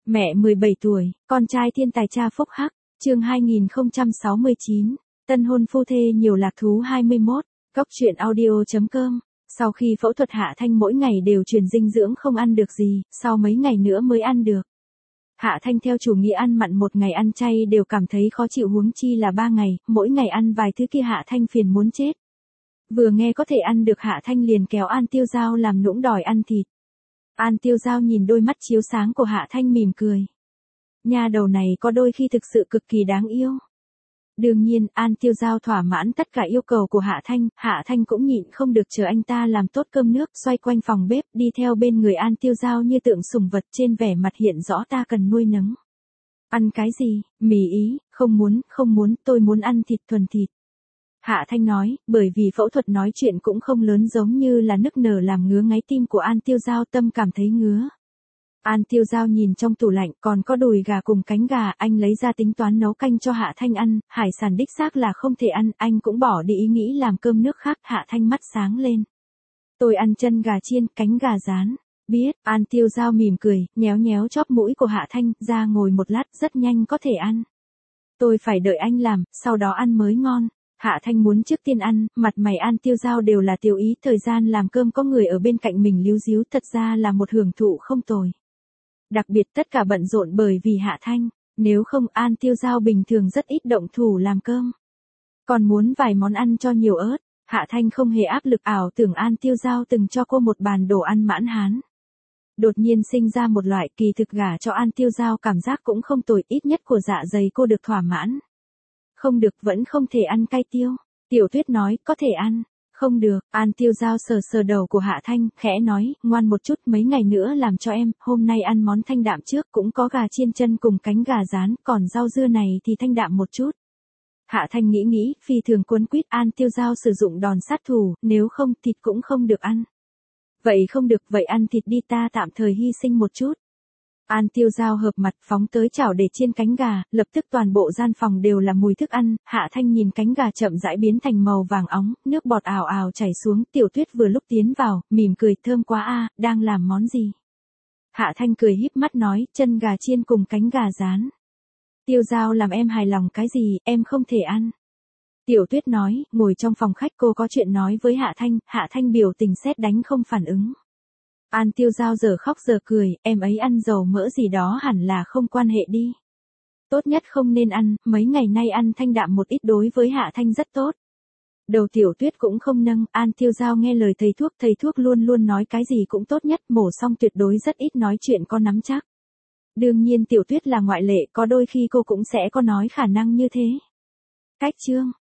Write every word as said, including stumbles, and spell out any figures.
Mẹ mười bảy tuổi, con trai thiên tài cha phúc hắc, chương hai nghìn không trăm sáu mươi chín, tân hôn phu thê nhiều lạc thú hai mươi mốt, góc truyện audio.com. Sau khi phẫu thuật Hạ Thanh mỗi ngày đều truyền dinh dưỡng không ăn được gì, sau mấy ngày nữa mới ăn được. Hạ Thanh theo chủ nghĩa ăn mặn một ngày ăn chay đều cảm thấy khó chịu huống chi là ba ngày, mỗi ngày ăn vài thứ kia Hạ Thanh phiền muốn chết. Vừa nghe có thể ăn được Hạ Thanh liền kéo An Tiêu Giao làm nũng đòi ăn thịt. An Tiêu Giao nhìn đôi mắt chiếu sáng của Hạ Thanh mỉm cười. Nha đầu này có đôi khi thực sự cực kỳ đáng yêu. Đương nhiên, An Tiêu Giao thỏa mãn tất cả yêu cầu của Hạ Thanh, Hạ Thanh cũng nhịn không được chờ anh ta làm tốt cơm nước, xoay quanh phòng bếp, đi theo bên người An Tiêu Giao như tượng sủng vật, trên vẻ mặt hiện rõ ta cần nuôi nấng. Ăn cái gì? Mì ý, không muốn, không muốn, tôi muốn ăn thịt thuần thịt. Hạ Thanh nói, bởi vì phẫu thuật nói chuyện cũng không lớn giống như là nức nở làm ngứa ngáy tim của An Tiêu Giao, tâm cảm thấy ngứa. An Tiêu Giao nhìn trong tủ lạnh còn có đùi gà cùng cánh gà, anh lấy ra tính toán nấu canh cho Hạ Thanh ăn, hải sản đích xác là không thể ăn, anh cũng bỏ đi ý nghĩ làm cơm nước khác. Hạ Thanh mắt sáng lên. Tôi ăn chân gà chiên, cánh gà rán. Biết, An Tiêu Giao mỉm cười, nhéo nhéo chóp mũi của Hạ Thanh, ra ngồi một lát, rất nhanh có thể ăn. Tôi phải đợi anh làm, sau đó ăn mới ngon. Hạ Thanh muốn trước tiên ăn, mặt mày An Tiêu Giao đều là tiêu ý, thời gian làm cơm có người ở bên cạnh mình líu díu thật ra là một hưởng thụ không tồi. Đặc biệt tất cả bận rộn bởi vì Hạ Thanh, nếu không An Tiêu Giao bình thường rất ít động thủ làm cơm. Còn muốn vài món ăn cho nhiều ớt, Hạ Thanh không hề áp lực, ảo tưởng An Tiêu Giao từng cho cô một bàn đồ ăn mãn hán. Đột nhiên sinh ra một loại kỳ thực gả cho An Tiêu Giao cảm giác cũng không tồi, ít nhất của dạ dày cô được thỏa mãn. Không được, vẫn không thể ăn cay tiêu. Tiểu Tuyết nói, có thể ăn. Không được, An Tiêu Giao sờ sờ đầu của Hạ Thanh, khẽ nói, ngoan một chút, mấy ngày nữa làm cho em, hôm nay ăn món thanh đạm trước, cũng có gà chiên chân cùng cánh gà rán, còn rau dưa này thì thanh đạm một chút. Hạ Thanh nghĩ nghĩ, phi thường cuốn quýt, An Tiêu Giao sử dụng đòn sát thủ, nếu không thịt cũng không được ăn. Vậy không được, vậy ăn thịt đi, ta tạm thời hy sinh một chút. An Tiêu Giao hợp mặt phóng tới chảo để chiên cánh gà, lập tức toàn bộ gian phòng đều là mùi thức ăn. Hạ Thanh nhìn cánh gà chậm rãi biến thành màu vàng óng, nước bọt ào ào chảy xuống. Tiểu Tuyết vừa lúc tiến vào, mỉm cười, thơm quá a, đang làm món gì? Hạ Thanh cười híp mắt nói, chân gà chiên cùng cánh gà rán. Tiêu Giao làm em hài lòng cái gì, em không thể ăn. Tiểu Tuyết nói, ngồi trong phòng khách cô có chuyện nói với Hạ Thanh, Hạ Thanh biểu tình sét đánh không phản ứng. An Tiêu Giao giờ khóc giờ cười, em ấy ăn dầu mỡ gì đó hẳn là không quan hệ đi. Tốt nhất không nên ăn, mấy ngày nay ăn thanh đạm một ít đối với Hạ Thanh rất tốt. Đầu Tiểu Tuyết cũng không nâng, An Tiêu Giao nghe lời thầy thuốc, thầy thuốc luôn luôn nói cái gì cũng tốt nhất, mổ xong tuyệt đối rất ít nói chuyện có nắm chắc. Đương nhiên Tiểu Tuyết là ngoại lệ, có đôi khi cô cũng sẽ có nói khả năng như thế. Cách chương